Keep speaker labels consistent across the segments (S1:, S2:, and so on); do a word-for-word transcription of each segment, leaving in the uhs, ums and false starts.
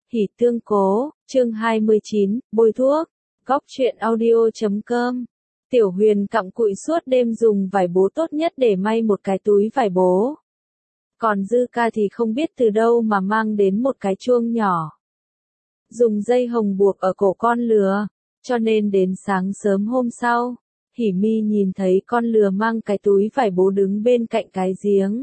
S1: Hỉ tương cố, chương hai mươi chín, bôi thuốc, góc truyện audio chấm com. Tiểu Huyền cặm cụi suốt đêm dùng vải bố tốt nhất để may một cái túi vải bố. Còn Dư Ca thì không biết từ đâu mà mang đến một cái chuông nhỏ. Dùng dây hồng buộc ở cổ con lừa, cho nên đến sáng sớm hôm sau, Hỉ Mi nhìn thấy con lừa mang cái túi vải bố đứng bên cạnh cái giếng.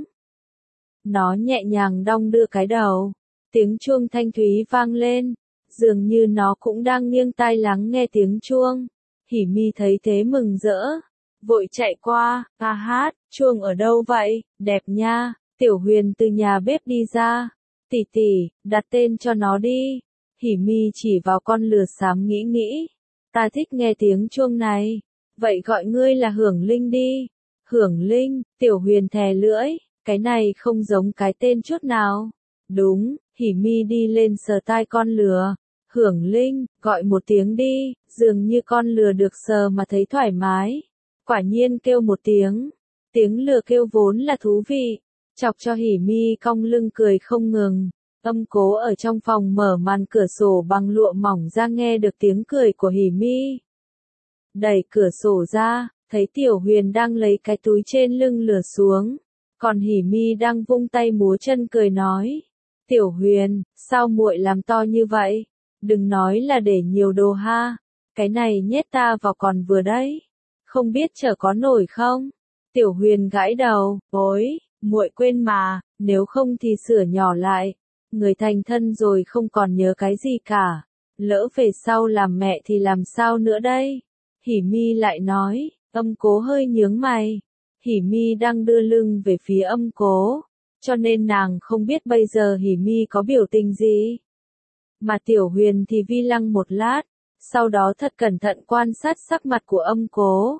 S1: Nó nhẹ nhàng đong đưa cái đầu. Tiếng chuông thanh thúy vang lên, dường như nó cũng đang nghiêng tai lắng nghe tiếng chuông. Hỉ Mi thấy thế mừng rỡ, vội chạy qua, ca hát, chuông ở đâu vậy, đẹp nha. Tiểu Huyền từ nhà bếp đi ra, tỷ tỷ, đặt tên cho nó đi. Hỉ Mi chỉ vào con lừa xám nghĩ nghĩ, ta thích nghe tiếng chuông này, vậy gọi ngươi là Hưởng Linh đi. Hưởng Linh, Tiểu Huyền thè lưỡi, cái này không giống cái tên chút nào. Đúng, Hỉ Mi đi lên sờ tai con lừa. Hưởng Linh, gọi một tiếng đi, dường như con lừa được sờ mà thấy thoải mái. Quả nhiên kêu một tiếng. Tiếng lừa kêu vốn là thú vị, chọc cho Hỉ Mi cong lưng cười không ngừng. Âm Cố ở trong phòng mở màn cửa sổ bằng lụa mỏng ra nghe được tiếng cười của Hỉ Mi. Đẩy cửa sổ ra, thấy Tiểu Huyền đang lấy cái túi trên lưng lừa xuống. Còn Hỉ Mi đang vung tay múa chân cười nói. Tiểu Huyền, sao muội làm to như vậy? Đừng nói là để nhiều đồ ha. Cái này nhét ta vào còn vừa đấy. Không biết chở có nổi không? Tiểu Huyền gãi đầu, ôi, muội quên mà, nếu không thì sửa nhỏ lại. Người thành thân rồi không còn nhớ cái gì cả. Lỡ về sau làm mẹ thì làm sao nữa đây? Hỉ Mi lại nói. Âm Cố hơi nhướng mày. Hỉ Mi đang đưa lưng về phía Âm Cố, cho nên nàng không biết bây giờ Hỉ Mi có biểu tình gì. Mà Tiểu Huyền thì vi lăng một lát, sau đó thật cẩn thận quan sát sắc mặt của Âm Cố.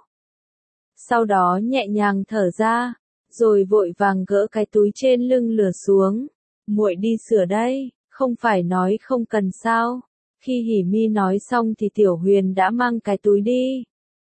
S1: Sau đó nhẹ nhàng thở ra, rồi vội vàng gỡ cái túi trên lưng lừa xuống. Muội đi sửa đây, không phải nói không cần sao? Khi Hỉ Mi nói xong thì Tiểu Huyền đã mang cái túi đi.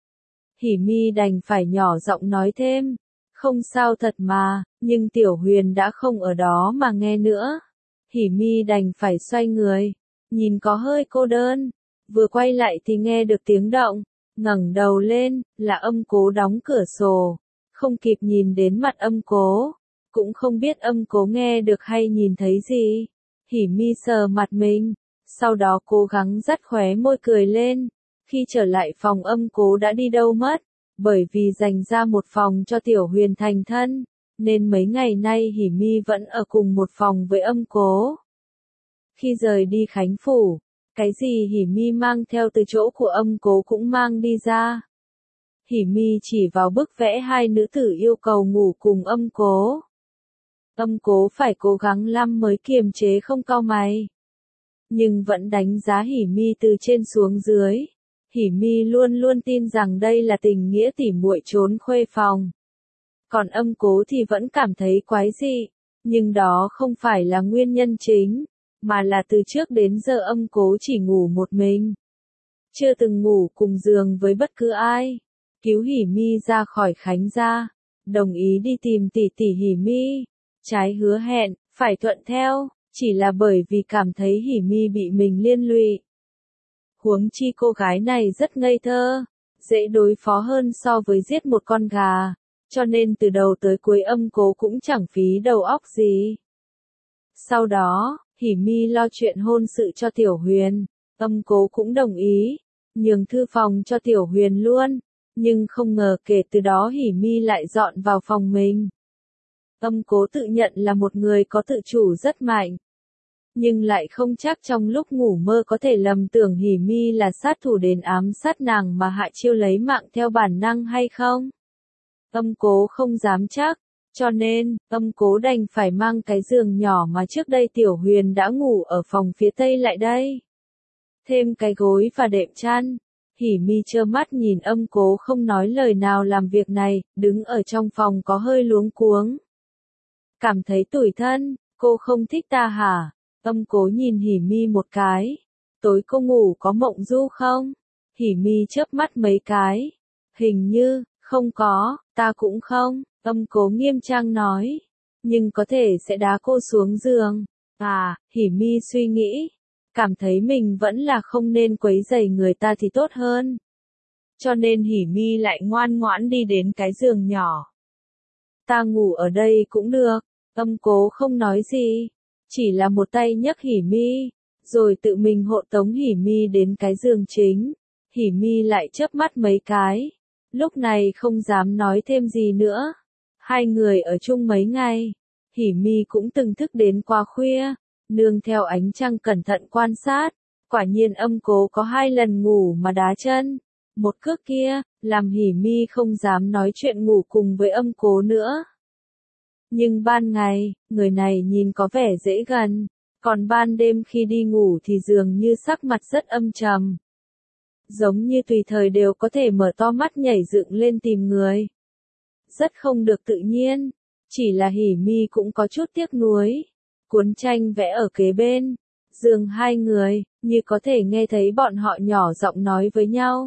S1: Hỉ Mi đành phải nhỏ giọng nói thêm, không sao thật mà, nhưng Tiểu Huyền đã không ở đó mà nghe nữa. Hỉ Mi đành phải xoay người, nhìn có hơi cô đơn, vừa quay lại thì nghe được tiếng động, ngẩng đầu lên, là Âm Cố đóng cửa sổ, không kịp nhìn đến mặt Âm Cố, cũng không biết Âm Cố nghe được hay nhìn thấy gì. Hỉ Mi sờ mặt mình, sau đó cố gắng dắt khóe môi cười lên. Khi trở lại phòng Âm Cố đã đi đâu mất, bởi vì dành ra một phòng cho Tiểu Huyền thành thân, nên mấy ngày nay Hỉ Mi vẫn ở cùng một phòng với Âm Cố. Khi rời đi Khánh Phủ, cái gì Hỉ Mi mang theo từ chỗ của Âm Cố cũng mang đi ra. Hỉ Mi chỉ vào bức vẽ hai nữ tử yêu cầu ngủ cùng Âm Cố. Âm Cố phải cố gắng lắm mới kiềm chế không cau mày, nhưng vẫn đánh giá Hỉ Mi từ trên xuống dưới. Hỉ Mi luôn luôn tin rằng đây là tình nghĩa tỉ muội trốn khuê phòng. Còn Âm Cố thì vẫn cảm thấy quái dị, nhưng đó không phải là nguyên nhân chính, mà là từ trước đến giờ Âm Cố chỉ ngủ một mình, chưa từng ngủ cùng giường với bất cứ ai. Cứu Hỉ Mi ra khỏi Khánh gia, đồng ý đi tìm tỷ tỷ Hỉ Mi, trái hứa hẹn, phải thuận theo, chỉ là bởi vì cảm thấy Hỉ Mi bị mình liên lụy. Huống chi cô gái này rất ngây thơ, dễ đối phó hơn so với giết một con gà, cho nên từ đầu tới cuối Âm Cố cũng chẳng phí đầu óc gì. Sau đó, Hỉ Mi lo chuyện hôn sự cho Tiểu Huyền, Âm Cố cũng đồng ý, nhường thư phòng cho Tiểu Huyền luôn, nhưng không ngờ kể từ đó Hỉ Mi lại dọn vào phòng mình. Âm Cố tự nhận là một người có tự chủ rất mạnh, nhưng lại không chắc trong lúc ngủ mơ có thể lầm tưởng Hỉ Mi là sát thủ đến ám sát nàng mà hạ chiêu lấy mạng theo bản năng hay không. Âm Cố không dám chắc, cho nên, Âm Cố đành phải mang cái giường nhỏ mà trước đây Tiểu Huyền đã ngủ ở phòng phía tây lại đây. Thêm cái gối và đệm chăn. Hỉ Mi trơ mắt nhìn Âm Cố không nói lời nào làm việc này, đứng ở trong phòng có hơi luống cuống. Cảm thấy tủi thân, cô không thích ta hả? Âm Cố nhìn Hỉ Mi một cái. Tối cô ngủ có mộng du không? Hỉ Mi chớp mắt mấy cái. Hình như, không có, ta cũng không. Âm Cố nghiêm trang nói. Nhưng có thể sẽ đá cô xuống giường. À, Hỉ Mi suy nghĩ. cảm thấy mình vẫn là không nên quấy rầy người ta thì tốt hơn. Cho nên Hỉ Mi lại ngoan ngoãn đi đến cái giường nhỏ. Ta ngủ ở đây cũng được, Âm Cố không nói gì, chỉ là một tay nhấc Hỉ Mi, rồi tự mình hộ tống Hỉ Mi đến cái giường chính. Hỉ Mi lại chớp mắt mấy cái, lúc này không dám nói thêm gì nữa. Hai người ở chung mấy ngày, Hỉ Mi cũng từng thức đến quá khuya, nương theo ánh trăng cẩn thận quan sát, quả nhiên Âm Cố có hai lần ngủ mà đá chân. Một cước kia, làm Hỉ Mi không dám nói chuyện ngủ cùng với Âm Cố nữa. Nhưng ban ngày, người này nhìn có vẻ dễ gần, còn ban đêm khi đi ngủ thì dường như sắc mặt rất âm trầm. Giống như tùy thời đều có thể mở to mắt nhảy dựng lên tìm người. Rất không được tự nhiên, chỉ là Hỉ Mi cũng có chút tiếc nuối. Cuốn tranh vẽ ở kế bên, giường hai người, như có thể nghe thấy bọn họ nhỏ giọng nói với nhau.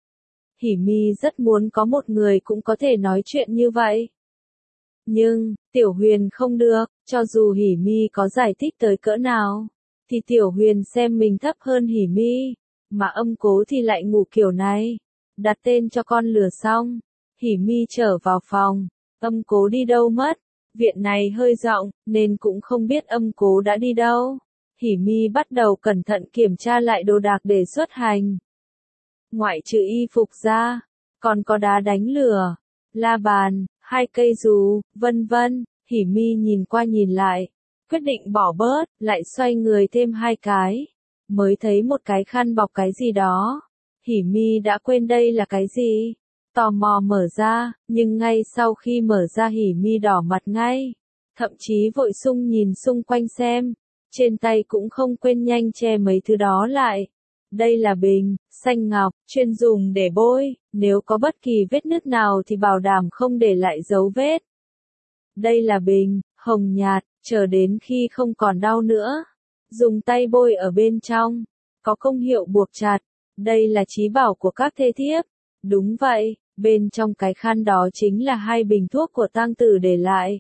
S1: Hỉ Mi rất muốn có một người cũng có thể nói chuyện như vậy. Nhưng, Tiểu Huyền không được, cho dù Hỉ Mi có giải thích tới cỡ nào, thì Tiểu Huyền xem mình thấp hơn Hỉ Mi, mà Âm Cố thì lại ngủ kiểu này. Đặt tên cho con lừa xong, Hỉ Mi trở vào phòng, Âm Cố đi đâu mất, viện này hơi rộng, nên cũng không biết Âm Cố đã đi đâu. Hỉ Mi bắt đầu cẩn thận kiểm tra lại đồ đạc để xuất hành. Ngoại trừ y phục ra, còn có đá đánh lửa, la bàn, hai cây dù, vân vân. Hỉ Mi nhìn qua nhìn lại, quyết định bỏ bớt, lại xoay người thêm hai cái, mới thấy một cái khăn bọc cái gì đó. Hỉ Mi đã quên đây là cái gì, tò mò mở ra, nhưng ngay sau khi mở ra Hỉ Mi đỏ mặt ngay, thậm chí vội sung nhìn xung quanh xem, trên tay cũng không quên nhanh che mấy thứ đó lại. Đây là bình, xanh ngọc, chuyên dùng để bôi, nếu có bất kỳ vết nứt nào thì bảo đảm không để lại dấu vết. Đây là bình, hồng nhạt, chờ đến khi không còn đau nữa. Dùng tay bôi ở bên trong, có công hiệu buộc chặt. Đây là chí bảo của các thê thiếp. Đúng vậy, bên trong cái khăn đó chính là hai bình thuốc của tang tử để lại.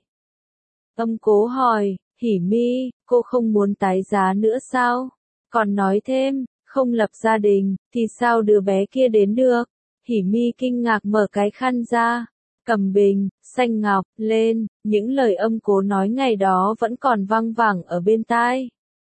S1: Âm Cố hỏi, Hỉ Mi, cô không muốn tái giá nữa sao? Còn nói thêm, không lập gia đình, thì sao đứa bé kia đến được? Hỉ Mi kinh ngạc mở cái khăn ra, cầm bình, xanh ngọc, lên, những lời Âm Cố nói ngày đó vẫn còn văng vẳng ở bên tai.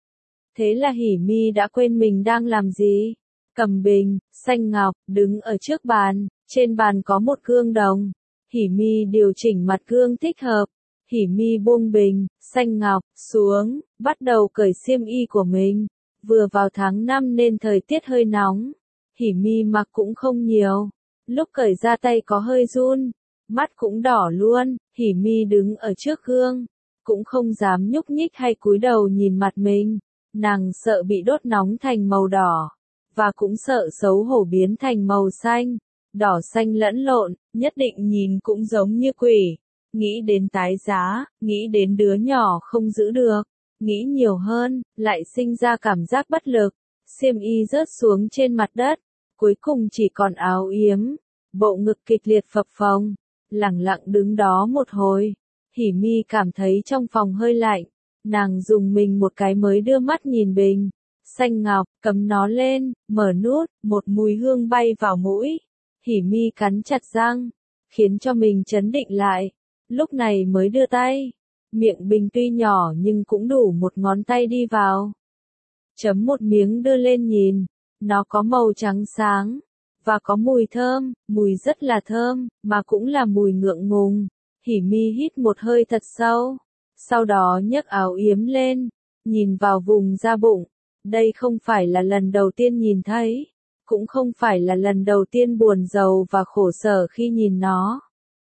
S1: Thế là Hỉ Mi đã quên mình đang làm gì. Cầm bình, xanh ngọc, đứng ở trước bàn, trên bàn có một gương đồng. Hỉ Mi điều chỉnh mặt gương thích hợp. Hỉ Mi buông bình, xanh ngọc, xuống, bắt đầu cởi xiêm y của mình. Vừa vào tháng năm nên thời tiết hơi nóng. Hỉ Mi mặc cũng không nhiều. Lúc cởi ra tay có hơi run, mắt cũng đỏ luôn. Hỉ Mi đứng ở trước gương, cũng không dám nhúc nhích hay cúi đầu nhìn mặt mình. Nàng sợ bị đốt nóng thành màu đỏ, và cũng sợ xấu hổ biến thành màu xanh, đỏ xanh lẫn lộn, nhất định nhìn cũng giống như quỷ. Nghĩ đến tái giá, nghĩ đến đứa nhỏ không giữ được, nghĩ nhiều hơn, lại sinh ra cảm giác bất lực. Xiêm y rớt xuống trên mặt đất, cuối cùng chỉ còn áo yếm, bộ ngực kịch liệt phập phồng, lẳng lặng đứng đó một hồi. Hỉ Mi cảm thấy trong phòng hơi lạnh, nàng dùng mình một cái mới đưa mắt nhìn bình, xanh ngọc, cầm nó lên, mở nút, một mùi hương bay vào mũi. Hỉ Mi cắn chặt răng, khiến cho mình trấn định lại, lúc này mới đưa tay. Miệng bình tuy nhỏ nhưng cũng đủ một ngón tay đi vào. Chấm một miếng đưa lên nhìn, nó có màu trắng sáng, và có mùi thơm, mùi rất là thơm, mà cũng là mùi ngượng ngùng. Hỉ Mi hít một hơi thật sâu, sau đó nhấc áo yếm lên, nhìn vào vùng da bụng. Đây không phải là lần đầu tiên nhìn thấy, cũng không phải là lần đầu tiên buồn rầu và khổ sở khi nhìn nó.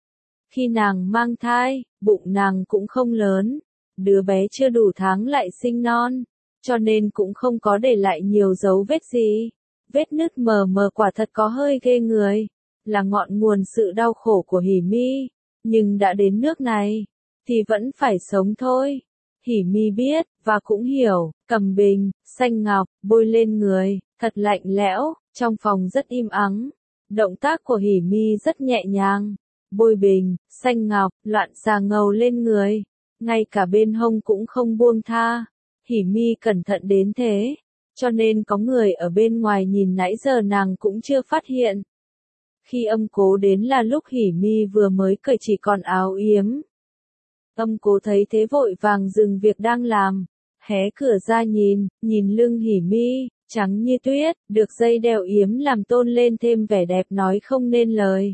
S1: Khi nàng mang thai, bụng nàng cũng không lớn, đứa bé chưa đủ tháng lại sinh non, cho nên cũng không có để lại nhiều dấu vết gì. Vết nứt mờ mờ quả thật có hơi ghê người, là ngọn nguồn sự đau khổ của Hỉ Mi, nhưng đã đến nước này, thì vẫn phải sống thôi. Hỉ Mi biết, và cũng hiểu, cầm bình, xanh ngọc, bôi lên người, thật lạnh lẽo, trong phòng rất im ắng. Động tác của Hỉ Mi rất nhẹ nhàng, bôi bình, xanh ngọc, loạn xà ngầu lên người, ngay cả bên hông cũng không buông tha. Hỉ Mi cẩn thận đến thế, cho nên có người ở bên ngoài nhìn nãy giờ nàng cũng chưa phát hiện. Khi Âm Cố đến là lúc Hỉ Mi vừa mới cởi chỉ còn áo yếm. Âm Cố thấy thế vội vàng dừng việc đang làm, hé cửa ra nhìn, nhìn lưng Hỉ Mi, trắng như tuyết, được dây đeo yếm làm tôn lên thêm vẻ đẹp nói không nên lời.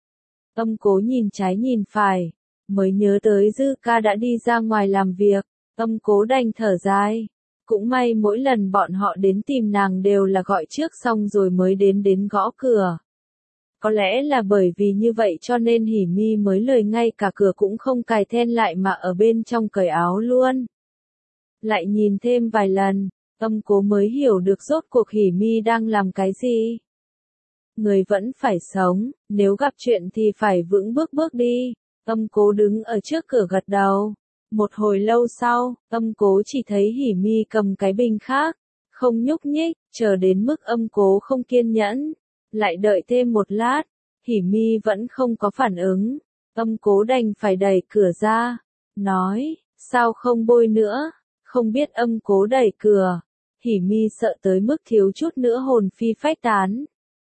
S1: Âm Cố nhìn trái nhìn phải, mới nhớ tới Dư Ca đã đi ra ngoài làm việc, Âm Cố đành thở dài. Cũng may mỗi lần bọn họ đến tìm nàng đều là gọi trước xong rồi mới đến đến gõ cửa. Có lẽ là bởi vì như vậy cho nên Hỉ Mi mới lời ngay cả cửa cũng không cài then lại mà ở bên trong cởi áo luôn. Lại nhìn thêm vài lần, Âm Cố mới hiểu được rốt cuộc Hỉ Mi đang làm cái gì. Người vẫn phải sống, nếu gặp chuyện thì phải vững bước bước đi. Âm Cố đứng ở trước cửa gật đầu. Một hồi lâu sau, Âm Cố chỉ thấy Hỉ Mi cầm cái bình khác, không nhúc nhích, chờ đến mức Âm Cố không kiên nhẫn. Lại đợi thêm một lát, Hỉ Mi vẫn không có phản ứng. Âm Cố đành phải đẩy cửa ra, nói, sao không bôi nữa, không biết Âm Cố đẩy cửa. Hỉ Mi sợ tới mức thiếu chút nữa hồn phi phách tán.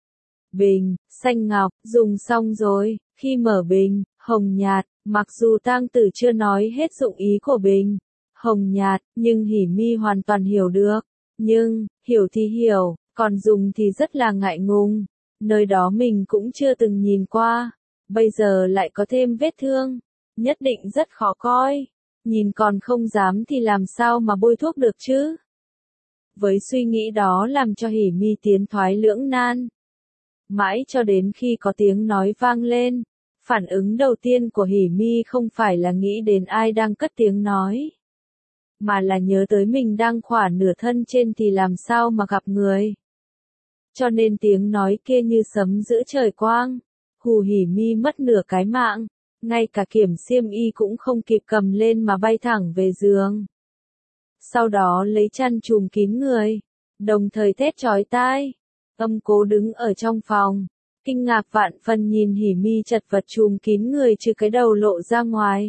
S1: Bình, xanh ngọc, dùng xong rồi, khi mở bình, hồng nhạt, mặc dù tang tử chưa nói hết dụng ý của bình, hồng nhạt, nhưng Hỉ Mi hoàn toàn hiểu được. Nhưng, hiểu thì hiểu, còn dùng thì rất là ngại ngùng. Nơi đó mình cũng chưa từng nhìn qua, bây giờ lại có thêm vết thương, nhất định rất khó coi. Nhìn còn không dám thì làm sao mà bôi thuốc được chứ? Với suy nghĩ đó làm cho Hỉ Mi tiến thoái lưỡng nan. Mãi cho đến khi có tiếng nói vang lên, phản ứng đầu tiên của Hỉ Mi không phải là nghĩ đến ai đang cất tiếng nói, mà là nhớ tới mình đang khỏa nửa thân trên thì làm sao mà gặp người. Cho nên tiếng nói kia như sấm giữa trời quang, hù Hỉ Mi mất nửa cái mạng, ngay cả kiểm xiêm y cũng không kịp cầm lên mà bay thẳng về giường. Sau đó lấy chăn trùm kín người, đồng thời thét chói tai. Âm Cố đứng ở trong phòng, kinh ngạc vạn phần nhìn Hỉ Mi chật vật trùm kín người trừ cái đầu lộ ra ngoài.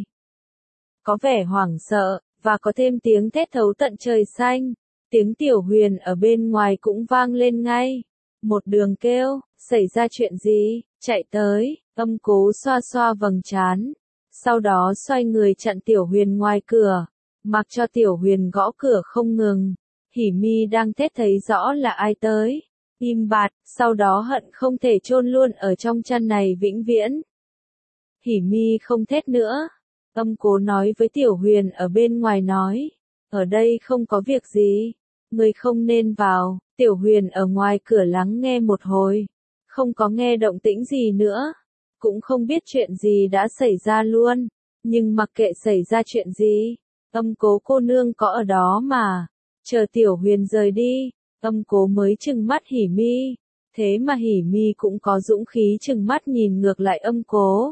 S1: Có vẻ hoảng sợ, và có thêm tiếng thét thấu tận trời xanh. Tiếng Tiểu Huyền ở bên ngoài cũng vang lên ngay. Một đường kêu, xảy ra chuyện gì, chạy tới. Âm Cố xoa xoa vầng trán, sau đó xoay người chặn Tiểu Huyền ngoài cửa, mặc cho Tiểu Huyền gõ cửa không ngừng. Hỉ Mi đang thét thấy rõ là ai tới, im bặt, sau đó hận không thể chôn luôn ở trong chăn này vĩnh viễn. Hỉ Mi không thét nữa. Âm Cố nói với Tiểu Huyền ở bên ngoài nói, ở đây không có việc gì, người không nên vào. Tiểu Huyền ở ngoài cửa lắng nghe một hồi, không có nghe động tĩnh gì nữa, cũng không biết chuyện gì đã xảy ra luôn, nhưng mặc kệ xảy ra chuyện gì, Âm Cố cô nương có ở đó mà. Chờ Tiểu Huyền rời đi, Âm Cố mới trừng mắt Hỉ Mi, thế mà Hỉ Mi cũng có dũng khí trừng mắt nhìn ngược lại Âm Cố.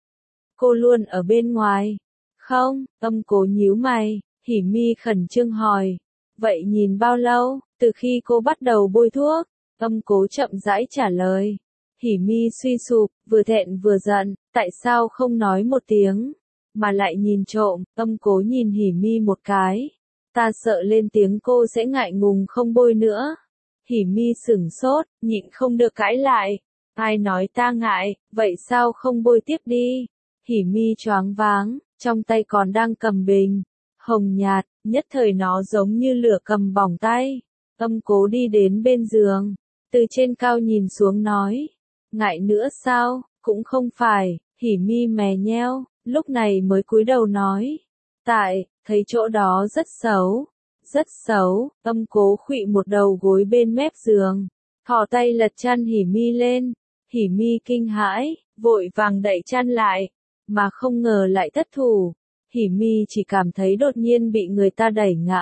S1: Cô luôn ở bên ngoài. Không, Âm Cố nhíu mày, Hỉ Mi khẩn trương hỏi. Vậy nhìn bao lâu, từ khi cô bắt đầu bôi thuốc? Âm Cố chậm rãi trả lời. Hỉ Mi suy sụp, vừa thẹn vừa giận, tại sao không nói một tiếng, mà lại nhìn trộm. Âm Cố nhìn Hỉ Mi một cái. Ta sợ lên tiếng cô sẽ ngại ngùng không bôi nữa. Hỉ Mi sửng sốt, nhịn không được cãi lại. Ai nói ta ngại, vậy sao không bôi tiếp đi? Hỉ Mi choáng váng, trong tay còn đang cầm bình hồng nhạt, nhất thời nó giống như lửa cầm bỏng tay. Âm Cố đi đến bên giường, từ trên cao nhìn xuống nói, ngại nữa sao? Cũng không phải. Hỉ Mi mè nheo, lúc này mới cúi đầu nói, tại, thấy chỗ đó rất xấu, rất xấu. Âm Cố khuỵu một đầu gối bên mép giường, thò tay lật chăn Hỉ Mi lên. Hỉ Mi kinh hãi, vội vàng đậy chăn lại, mà không ngờ lại thất thủ. Hỉ Mi chỉ cảm thấy đột nhiên bị người ta đẩy ngã.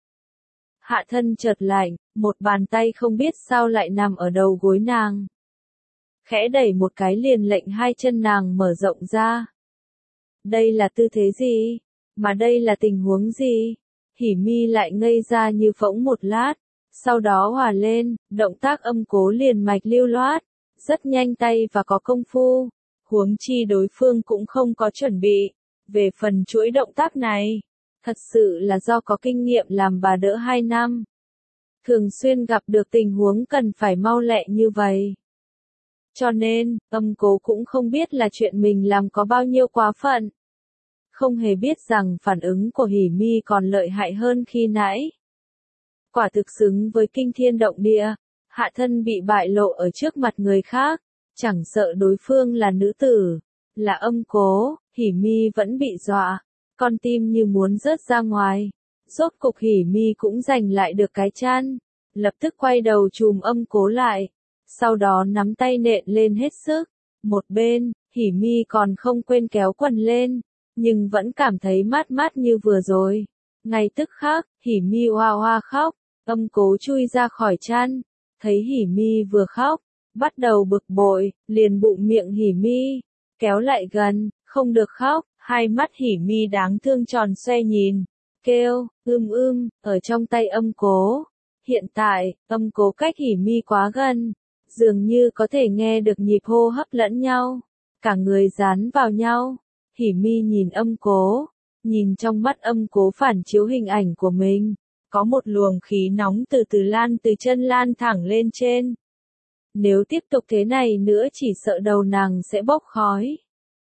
S1: Hạ thân chợt lạnh, một bàn tay không biết sao lại nằm ở đầu gối nàng. Khẽ đẩy một cái liền lệnh hai chân nàng mở rộng ra. Đây là tư thế gì? Mà đây là tình huống gì? Hỉ Mi lại ngây ra như phỗng một lát, sau đó hòa lên, động tác Âm Cố liền mạch lưu loát, rất nhanh tay và có công phu, huống chi đối phương cũng không có chuẩn bị. Về phần chuỗi động tác này, thật sự là do có kinh nghiệm làm bà đỡ hai năm. thường xuyên gặp được tình huống cần phải mau lẹ như vậy. Cho nên, âm cố cũng không biết là chuyện mình làm có bao nhiêu quá phận. Không hề biết rằng phản ứng của Hỉ Mi còn lợi hại hơn khi nãy. Quả thực xứng với kinh thiên động địa, hạ thân bị bại lộ ở trước mặt người khác, chẳng sợ đối phương là nữ tử, là âm cố, Hỉ Mi vẫn bị dọa, con tim như muốn rớt ra ngoài. Rốt cục Hỉ Mi cũng giành lại được cái chăn, lập tức quay đầu chùm âm cố lại, sau đó nắm tay nện lên hết sức. Một bên, Hỉ Mi còn không quên kéo quần lên, nhưng vẫn cảm thấy mát mát như vừa rồi. Ngay tức khắc, Hỉ Mi hoa hoa khóc, âm cố chui ra khỏi chăn, thấy Hỉ Mi vừa khóc, bắt đầu bực bội, liền bụng miệng Hỉ Mi, kéo lại gần, không được khóc, hai mắt Hỉ Mi đáng thương tròn xoe nhìn, kêu, ưm ưm, ở trong tay âm cố. Hiện tại, âm cố cách Hỉ Mi quá gần, dường như có thể nghe được nhịp hô hấp lẫn nhau, cả người dán vào nhau. Hỉ Mi nhìn âm cố, nhìn trong mắt âm cố phản chiếu hình ảnh của mình, có một luồng khí nóng từ từ lan từ chân lan thẳng lên trên. Nếu tiếp tục thế này nữa chỉ sợ đầu nàng sẽ bốc khói.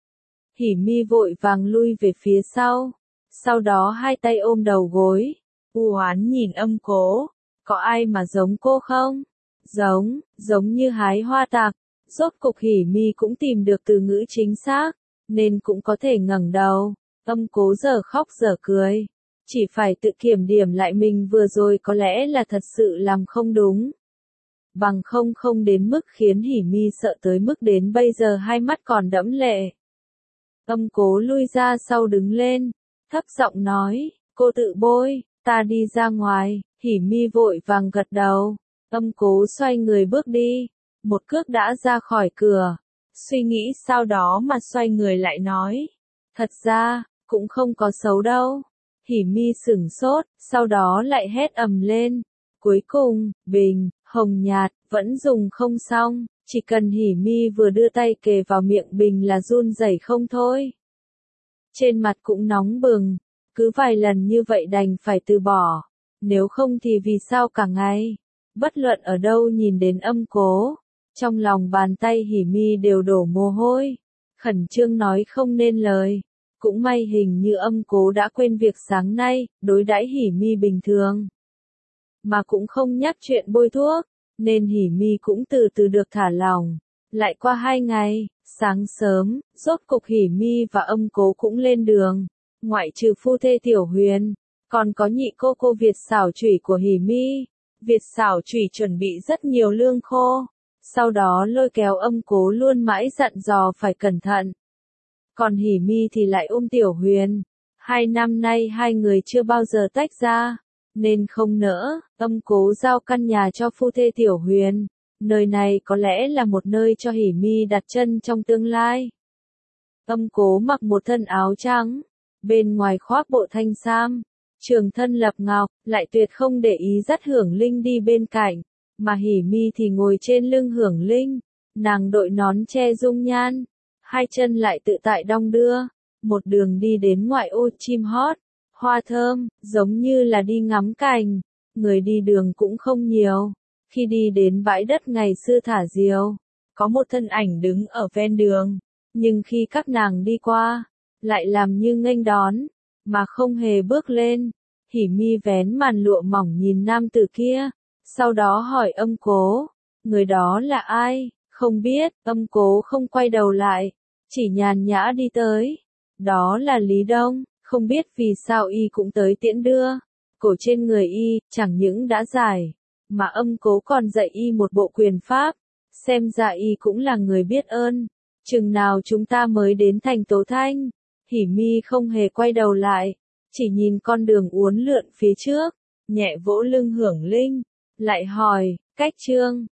S1: Hỉ Mi vội vàng lui về phía sau, sau đó hai tay ôm đầu gối, u oán nhìn âm cố, có ai mà giống cô không? Giống, giống như hái hoa tạc. Rốt cục Hỉ Mi cũng tìm được từ ngữ chính xác, nên cũng có thể ngẩng đầu. Âm cố giờ khóc giờ cười, chỉ phải tự kiểm điểm lại mình vừa rồi có lẽ là thật sự làm không đúng. Bằng không không đến mức khiến Hỉ Mi sợ tới mức đến bây giờ hai mắt còn đẫm lệ. Âm cố lui ra sau đứng lên, thấp giọng nói, cô tự bôi, ta đi ra ngoài. Hỉ Mi vội vàng gật đầu, âm cố xoay người bước đi, một cước đã ra khỏi cửa, suy nghĩ sau đó mà xoay người lại nói, thật ra, cũng không có xấu đâu. Hỉ Mi sửng sốt, sau đó lại hét ầm lên, cuối cùng, bình, hồng nhạt, vẫn dùng không xong, chỉ cần Hỉ Mi vừa đưa tay kề vào miệng bình là run rẩy không thôi. Trên mặt cũng nóng bừng, cứ vài lần như vậy đành phải từ bỏ, nếu không thì vì sao cả ngày, bất luận ở đâu nhìn đến âm cố, trong lòng bàn tay Hỉ Mi đều đổ mồ hôi, khẩn trương nói không nên lời. Cũng may hình như âm cố đã quên việc sáng nay, đối đãi Hỉ Mi bình thường, mà cũng không nhắc chuyện bôi thuốc, nên Hỉ Mi cũng từ từ được thả lỏng. Lại qua hai ngày, sáng sớm, rốt cục Hỉ Mi và âm cố cũng lên đường, ngoại trừ phu thê Tiểu Huyền, còn có nhị cô cô Việt xảo chủy của Hỉ Mi. Việt xảo chủy chuẩn bị rất nhiều lương khô, sau đó lôi kéo âm cố luôn mãi dặn dò phải cẩn thận. Còn Hỉ Mi thì lại ôm Tiểu Huyền, hai năm nay hai người chưa bao giờ tách ra, nên không nỡ, âm cố giao căn nhà cho phu thê Tiểu Huyền, nơi này có lẽ là một nơi cho Hỉ Mi đặt chân trong tương lai. Âm cố mặc một thân áo trắng, bên ngoài khoác bộ thanh sam, trường thân lập ngọc, lại tuyệt không để ý dắt Hưởng Linh đi bên cạnh, mà Hỉ Mi thì ngồi trên lưng Hưởng Linh, nàng đội nón che dung nhan, hai chân lại tự tại đong đưa, một đường đi đến ngoại ô chim hót, hoa thơm, giống như là đi ngắm cảnh, người đi đường cũng không nhiều. Khi đi đến bãi đất ngày xưa thả diều, có một thân ảnh đứng ở ven đường, nhưng khi các nàng đi qua, lại làm như nghênh đón, mà không hề bước lên. Hỉ Mi vén màn lụa mỏng nhìn nam tử kia, sau đó hỏi âm cố, người đó là ai? Không biết, âm cố không quay đầu lại, chỉ nhàn nhã đi tới. Đó là Lý Đông, không biết vì sao y cũng tới tiễn đưa. Cổ trên người y, chẳng những đã giải, mà âm cố còn dạy y một bộ quyền pháp, xem ra y cũng là người biết ơn. Chừng nào chúng ta mới đến thành Tố Thanh? Hỉ Mi không hề quay đầu lại, chỉ nhìn con đường uốn lượn phía trước, nhẹ vỗ lưng Hưởng Linh, lại hỏi, cách Trương,